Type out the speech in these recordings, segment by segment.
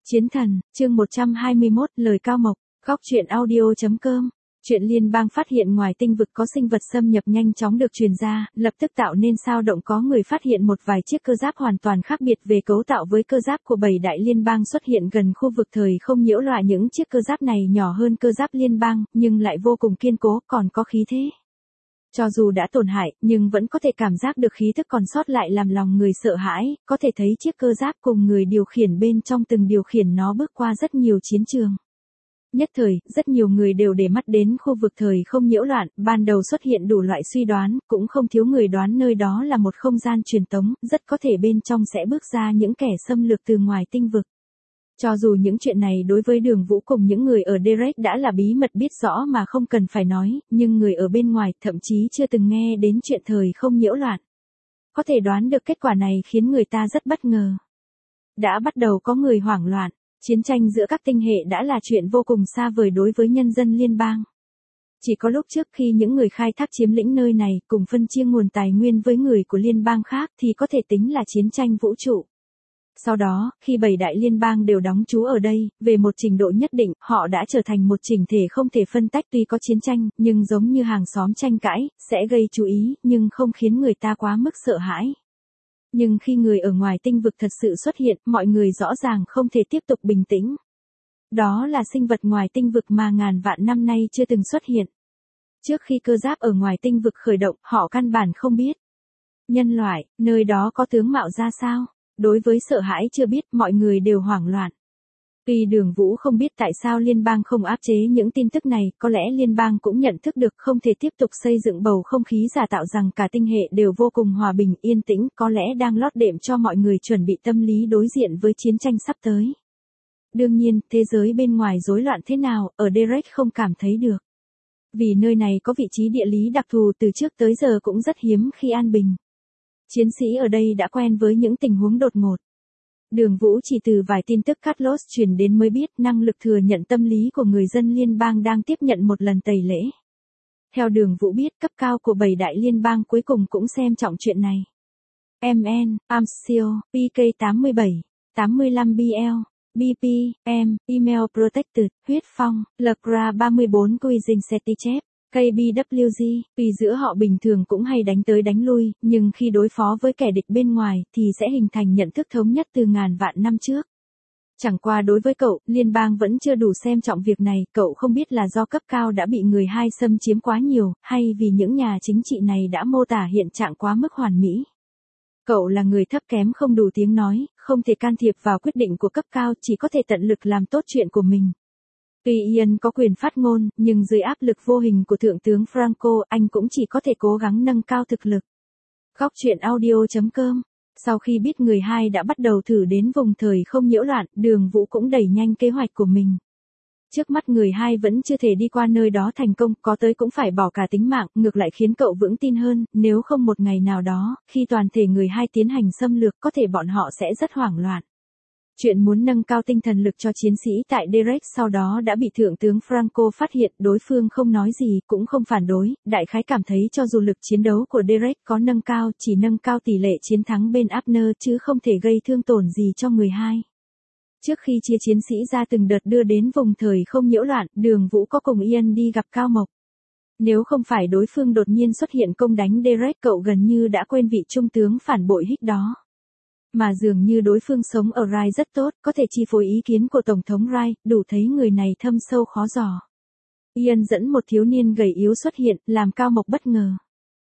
Chiến thần, chương 121, lời Cao Mộc, góc truyện audio.com. Chuyện liên bang phát hiện ngoài tinh vực có sinh vật xâm nhập nhanh chóng được truyền ra, lập tức tạo nên sao động, có người phát hiện một vài chiếc cơ giáp hoàn toàn khác biệt về cấu tạo với cơ giáp của 7 đại liên bang xuất hiện gần khu vực thời không nhiễu loạn. Những chiếc cơ giáp này nhỏ hơn cơ giáp liên bang, nhưng lại vô cùng kiên cố, còn có khí thế. Cho dù đã tổn hại, nhưng vẫn có thể cảm giác được khí thức còn sót lại làm lòng người sợ hãi, có thể thấy chiếc cơ giáp cùng người điều khiển bên trong từng điều khiển nó bước qua rất nhiều chiến trường. Nhất thời, rất nhiều người đều để mắt đến khu vực thời không nhiễu loạn, ban đầu xuất hiện đủ loại suy đoán, cũng không thiếu người đoán nơi đó là một không gian truyền tống, rất có thể bên trong sẽ bước ra những kẻ xâm lược từ ngoài tinh vực. Cho dù những chuyện này đối với Đường Vũ cùng những người ở Derek đã là bí mật biết rõ mà không cần phải nói, nhưng người ở bên ngoài thậm chí chưa từng nghe đến chuyện thời không nhiễu loạn. Có thể đoán được kết quả này khiến người ta rất bất ngờ. Đã bắt đầu có người hoảng loạn, chiến tranh giữa các tinh hệ đã là chuyện vô cùng xa vời đối với nhân dân liên bang. Chỉ có lúc trước khi những người khai thác chiếm lĩnh nơi này cùng phân chia nguồn tài nguyên với người của liên bang khác thì có thể tính là chiến tranh vũ trụ. Sau đó, khi 7 đại liên bang đều đóng trú ở đây, về một trình độ nhất định, họ đã trở thành một chỉnh thể không thể phân tách. Tuy có chiến tranh, nhưng giống như hàng xóm tranh cãi, sẽ gây chú ý, nhưng không khiến người ta quá mức sợ hãi. Nhưng khi người ở ngoài tinh vực thật sự xuất hiện, mọi người rõ ràng không thể tiếp tục bình tĩnh. Đó là sinh vật ngoài tinh vực mà ngàn vạn năm nay chưa từng xuất hiện. Trước khi cơ giáp ở ngoài tinh vực khởi động, họ căn bản không biết. Nhân loại, nơi đó có tướng mạo ra sao? Đối với sợ hãi chưa biết, mọi người đều hoảng loạn. Tuy Đường Vũ không biết tại sao liên bang không áp chế những tin tức này, có lẽ liên bang cũng nhận thức được không thể tiếp tục xây dựng bầu không khí giả tạo rằng cả tinh hệ đều vô cùng hòa bình yên tĩnh, có lẽ đang lót đệm cho mọi người chuẩn bị tâm lý đối diện với chiến tranh sắp tới. Đương nhiên, thế giới bên ngoài rối loạn thế nào, ở Derek không cảm thấy được. Vì nơi này có vị trí địa lý đặc thù, từ trước tới giờ cũng rất hiếm khi an bình. Chiến sĩ ở đây đã quen với những tình huống đột ngột. Đường Vũ chỉ từ vài tin tức Carlos truyền đến mới biết năng lực thừa nhận tâm lý của người dân liên bang đang tiếp nhận một lần tẩy lễ. Theo Đường Vũ biết, cấp cao của 7 đại liên bang cuối cùng cũng xem trọng chuyện này. MN, Amsio, PK87, 85BL, BP, Email Protected, Huyết Phong, Lacra 34 Cuisine Setichep. KBWG, vì giữa họ bình thường cũng hay đánh tới đánh lui, nhưng khi đối phó với kẻ địch bên ngoài thì sẽ hình thành nhận thức thống nhất từ ngàn vạn năm trước. Chẳng qua đối với cậu, liên bang vẫn chưa đủ xem trọng việc này, cậu không biết là do cấp cao đã bị người hai xâm chiếm quá nhiều, hay vì những nhà chính trị này đã mô tả hiện trạng quá mức hoàn mỹ. Cậu là người thấp kém không đủ tiếng nói, không thể can thiệp vào quyết định của cấp cao, chỉ có thể tận lực làm tốt chuyện của mình. Tuy Ian có quyền phát ngôn, nhưng dưới áp lực vô hình của Thượng tướng Franco, anh cũng chỉ có thể cố gắng nâng cao thực lực. Góc truyện audio.com. Sau khi biết người hai đã bắt đầu thử đến vùng thời không nhiễu loạn, Đường Vũ cũng đẩy nhanh kế hoạch của mình. Trước mắt người hai vẫn chưa thể đi qua nơi đó thành công, có tới cũng phải bỏ cả tính mạng, ngược lại khiến cậu vững tin hơn, nếu không một ngày nào đó, khi toàn thể người hai tiến hành xâm lược, có thể bọn họ sẽ rất hoảng loạn. Chuyện muốn nâng cao tinh thần lực cho chiến sĩ tại Derek sau đó đã bị Thượng tướng Franco phát hiện, đối phương không nói gì, cũng không phản đối, đại khái cảm thấy cho dù lực chiến đấu của Derek có nâng cao, chỉ nâng cao tỷ lệ chiến thắng bên Abner chứ không thể gây thương tổn gì cho người hai. Trước khi chia chiến sĩ ra từng đợt đưa đến vùng thời không nhiễu loạn, Đường Vũ có cùng Ian đi gặp Cao Mộc. Nếu không phải đối phương đột nhiên xuất hiện công đánh Derek, cậu gần như đã quên vị trung tướng phản bội Hích đó. Mà dường như đối phương sống ở Rai rất tốt, có thể chi phối ý kiến của Tổng thống Rai, đủ thấy người này thâm sâu khó dò. Ian dẫn một thiếu niên gầy yếu xuất hiện, làm Cao Mộc bất ngờ.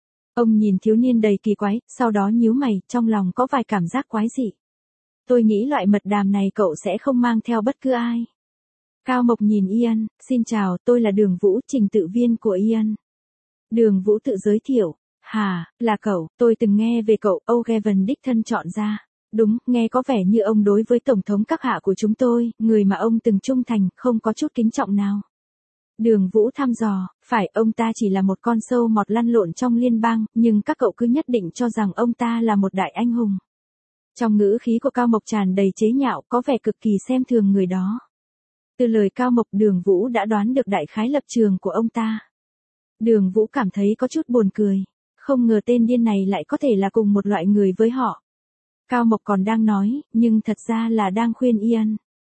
Ông nhìn thiếu niên đầy kỳ quái, sau đó nhíu mày, trong lòng có vài cảm giác quái dị. Tôi nghĩ loại mật đàm này cậu sẽ không mang theo bất cứ ai. Cao Mộc nhìn Ian, xin chào, tôi là Đường Vũ, trình tự viên của Ian. Đường Vũ tự giới thiệu. Hà, là cậu, tôi từng nghe về cậu, O'Gavin đích thân chọn ra. Đúng, nghe có vẻ như ông đối với Tổng thống các hạ của chúng tôi, người mà ông từng trung thành, không có chút kính trọng nào. Đường Vũ thăm dò, phải, ông ta chỉ là một con sâu mọt lăn lộn trong liên bang, nhưng các cậu cứ nhất định cho rằng ông ta là một đại anh hùng. Trong ngữ khí của Cao Mộc tràn đầy chế nhạo, có vẻ cực kỳ xem thường người đó. Từ lời Cao Mộc, Đường Vũ đã đoán được đại khái lập trường của ông ta. Đường Vũ cảm thấy có chút buồn cười, không ngờ tên điên này lại có thể là cùng một loại người với họ. Cao Mộc còn đang nói, nhưng thật ra là đang khuyên Ian.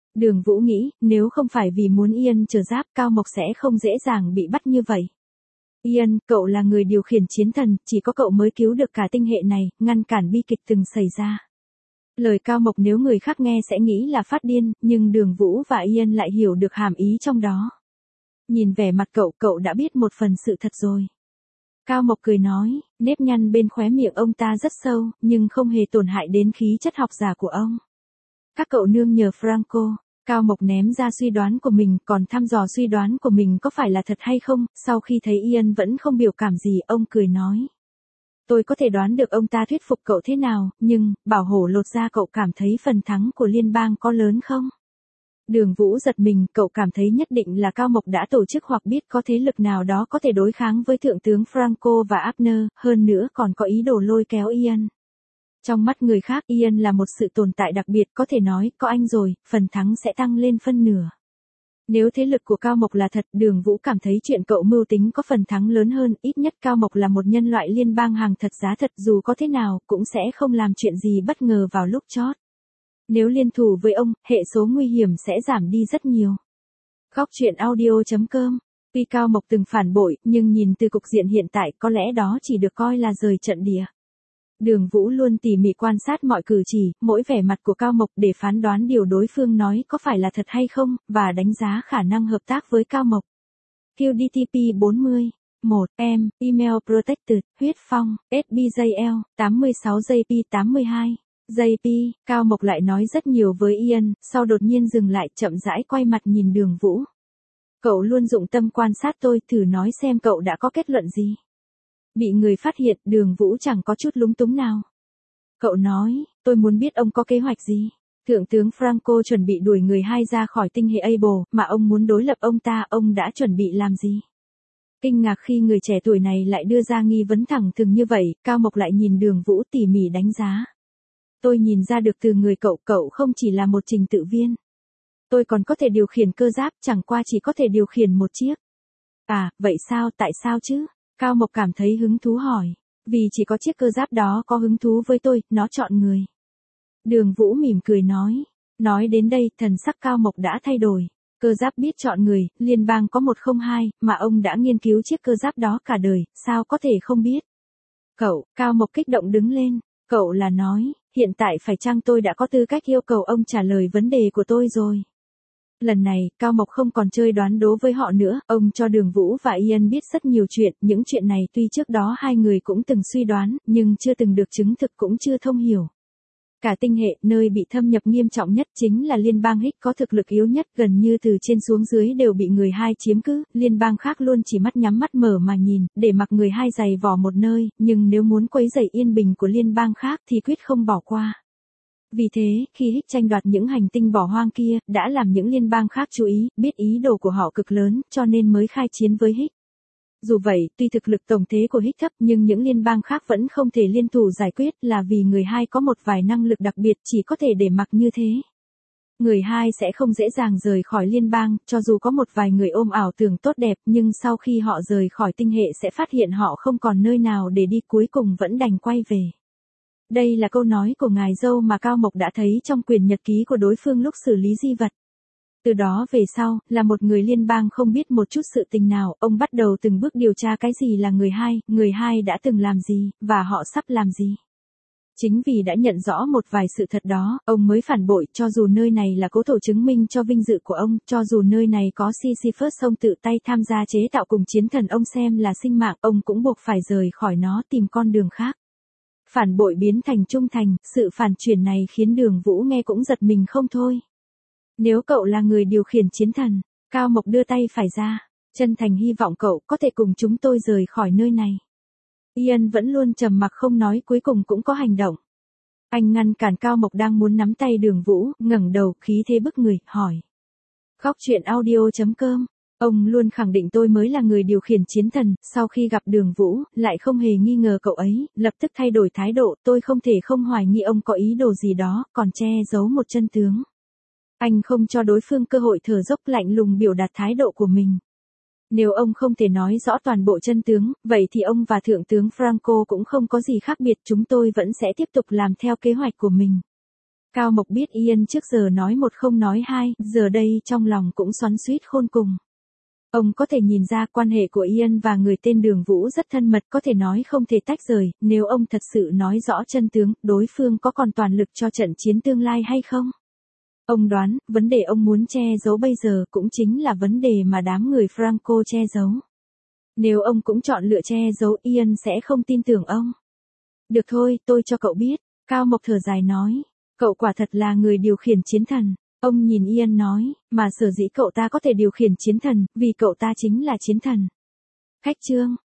Đường Vũ nghĩ, nếu không phải vì muốn Ian trở giáp, Cao Mộc sẽ không dễ dàng bị bắt như vậy. Ian, cậu là người điều khiển chiến thần, chỉ có cậu mới cứu được cả tinh hệ này, ngăn cản bi kịch từng xảy ra. Lời Cao Mộc nếu người khác nghe sẽ nghĩ là phát điên, nhưng Đường Vũ và Ian lại hiểu được hàm ý trong đó. Nhìn vẻ mặt cậu, cậu đã biết một phần sự thật rồi. Cao Mộc cười nói, nếp nhăn bên khóe miệng ông ta rất sâu, nhưng không hề tổn hại đến khí chất học giả của ông. Các cậu nương nhờ Franco. Cao Mộc ném ra suy đoán của mình, còn thăm dò suy đoán của mình có phải là thật hay không, sau khi thấy Ian vẫn không biểu cảm gì, ông cười nói. Tôi có thể đoán được ông ta thuyết phục cậu thế nào, nhưng, bảo hổ lột ra cậu cảm thấy phần thắng của liên bang có lớn không? Đường Vũ giật mình, cậu cảm thấy nhất định là Cao Mộc đã tổ chức hoặc biết có thế lực nào đó có thể đối kháng với Thượng tướng Franco và Abner, hơn nữa còn có ý đồ lôi kéo Ian. Trong mắt người khác, Ian là một sự tồn tại đặc biệt, có thể nói, có anh rồi, phần thắng sẽ tăng lên phân nửa. Nếu thế lực của Cao Mộc là thật, Đường Vũ cảm thấy chuyện cậu mưu tính có phần thắng lớn hơn, ít nhất Cao Mộc là một nhân loại liên bang hàng thật giá thật, dù có thế nào, cũng sẽ không làm chuyện gì bất ngờ vào lúc chót. Nếu liên thủ với ông, hệ số nguy hiểm sẽ giảm đi rất nhiều. Góc truyện audio.com. Tuy Cao Mộc từng phản bội, nhưng nhìn từ cục diện hiện tại có lẽ đó chỉ được coi là rời trận địa. Đường Vũ luôn tỉ mỉ quan sát mọi cử chỉ, mỗi vẻ mặt của Cao Mộc để phán đoán điều đối phương nói có phải là thật hay không, và đánh giá khả năng hợp tác với Cao Mộc. QDTP 40. 1. Email Protected, huyết phong, SBJL, 86JP 82. JP, Cao Mộc lại nói rất nhiều với Ian, sau đột nhiên dừng lại chậm rãi quay mặt nhìn Đường Vũ. Cậu luôn dụng tâm quan sát tôi, thử nói xem cậu đã có kết luận gì. Bị người phát hiện, Đường Vũ chẳng có chút lúng túng nào. Cậu nói, tôi muốn biết ông có kế hoạch gì. Thượng tướng Franco chuẩn bị đuổi người hai ra khỏi tinh hệ Able, mà ông muốn đối lập ông ta, ông đã chuẩn bị làm gì? Kinh ngạc khi người trẻ tuổi này lại đưa ra nghi vấn thẳng thừng như vậy, Cao Mộc lại nhìn Đường Vũ tỉ mỉ đánh giá. Tôi nhìn ra được từ người cậu, cậu không chỉ là một trình tự viên. Tôi còn có thể điều khiển cơ giáp, chẳng qua chỉ có thể điều khiển một chiếc. À, vậy sao, tại sao chứ? Cao Mộc cảm thấy hứng thú hỏi. Vì chỉ có chiếc cơ giáp đó có hứng thú với tôi, nó chọn người. Đường Vũ mỉm cười nói. Nói đến đây, thần sắc Cao Mộc đã thay đổi. Cơ giáp biết chọn người, liên bang có 102, mà ông đã nghiên cứu chiếc cơ giáp đó cả đời, sao có thể không biết? Cậu, Cao Mộc kích động đứng lên. Cậu là nói, hiện tại phải chăng tôi đã có tư cách yêu cầu ông trả lời vấn đề của tôi rồi? Lần này, Cao Mộc không còn chơi đoán đố với họ nữa, ông cho Đường Vũ và Ian biết rất nhiều chuyện, những chuyện này tuy trước đó hai người cũng từng suy đoán, nhưng chưa từng được chứng thực cũng chưa thông hiểu. Cả tinh hệ, nơi bị thâm nhập nghiêm trọng nhất chính là liên bang Higgs có thực lực yếu nhất, gần như từ trên xuống dưới đều bị người hai chiếm cứ, liên bang khác luôn chỉ mắt nhắm mắt mở mà nhìn, để mặc người hai giày vò một nơi, nhưng nếu muốn quấy rầy yên bình của liên bang khác thì quyết không bỏ qua. Vì thế, khi Higgs tranh đoạt những hành tinh bỏ hoang kia, đã làm những liên bang khác chú ý, biết ý đồ của họ cực lớn, cho nên mới khai chiến với Higgs. Dù vậy, tuy thực lực tổng thế của Higgs thấp nhưng những liên bang khác vẫn không thể liên thủ giải quyết là vì người hai có một vài năng lực đặc biệt chỉ có thể để mặc như thế. Người hai sẽ không dễ dàng rời khỏi liên bang, cho dù có một vài người ôm ảo tưởng tốt đẹp nhưng sau khi họ rời khỏi tinh hệ sẽ phát hiện họ không còn nơi nào để đi, cuối cùng vẫn đành quay về. Đây là câu nói của ngài dâu mà Cao Mộc đã thấy trong quyển nhật ký của đối phương lúc xử lý di vật. Từ đó về sau, là một người liên bang không biết một chút sự tình nào, ông bắt đầu từng bước điều tra cái gì là người hai đã từng làm gì, và họ sắp làm gì. Chính vì đã nhận rõ một vài sự thật đó, ông mới phản bội, cho dù nơi này là cố thổ chứng minh cho vinh dự của ông, cho dù nơi này có Sisyphus ông tự tay tham gia chế tạo cùng chiến thần ông xem là sinh mạng, ông cũng buộc phải rời khỏi nó tìm con đường khác. Phản bội biến thành trung thành, sự phản chuyển này khiến Đường Vũ nghe cũng giật mình không thôi. Nếu cậu là người điều khiển chiến thần, Cao Mộc đưa tay phải ra, chân thành hy vọng cậu có thể cùng chúng tôi rời khỏi nơi này. Ian vẫn luôn trầm mặc không nói, cuối cùng cũng có hành động. Anh ngăn cản Cao Mộc đang muốn nắm tay Đường Vũ, ngẩng đầu, khí thế bức người, hỏi. Góc truyện audio.com. Ông luôn khẳng định tôi mới là người điều khiển chiến thần, sau khi gặp Đường Vũ, lại không hề nghi ngờ cậu ấy, lập tức thay đổi thái độ, tôi không thể không hoài nghi ông có ý đồ gì đó, còn che giấu một chân tướng. Anh không cho đối phương cơ hội thở dốc, lạnh lùng biểu đạt thái độ của mình. Nếu ông không thể nói rõ toàn bộ chân tướng, vậy thì ông và Thượng tướng Franco cũng không có gì khác biệt, chúng tôi vẫn sẽ tiếp tục làm theo kế hoạch của mình. Cao Mộc biết Ian trước giờ nói một không nói hai, giờ đây trong lòng cũng xoắn xuýt khôn cùng. Ông có thể nhìn ra quan hệ của Ian và người tên Đường Vũ rất thân mật, có thể nói không thể tách rời, nếu ông thật sự nói rõ chân tướng, đối phương có còn toàn lực cho trận chiến tương lai hay không? Ông đoán, vấn đề ông muốn che giấu bây giờ cũng chính là vấn đề mà đám người Franco che giấu. Nếu ông cũng chọn lựa che giấu, Ian sẽ không tin tưởng ông. Được thôi, tôi cho cậu biết, Cao Mộc thở dài nói. Cậu quả thật là người điều khiển chiến thần. Ông nhìn Ian nói, mà sở dĩ cậu ta có thể điều khiển chiến thần, vì cậu ta chính là chiến thần. Khách trương.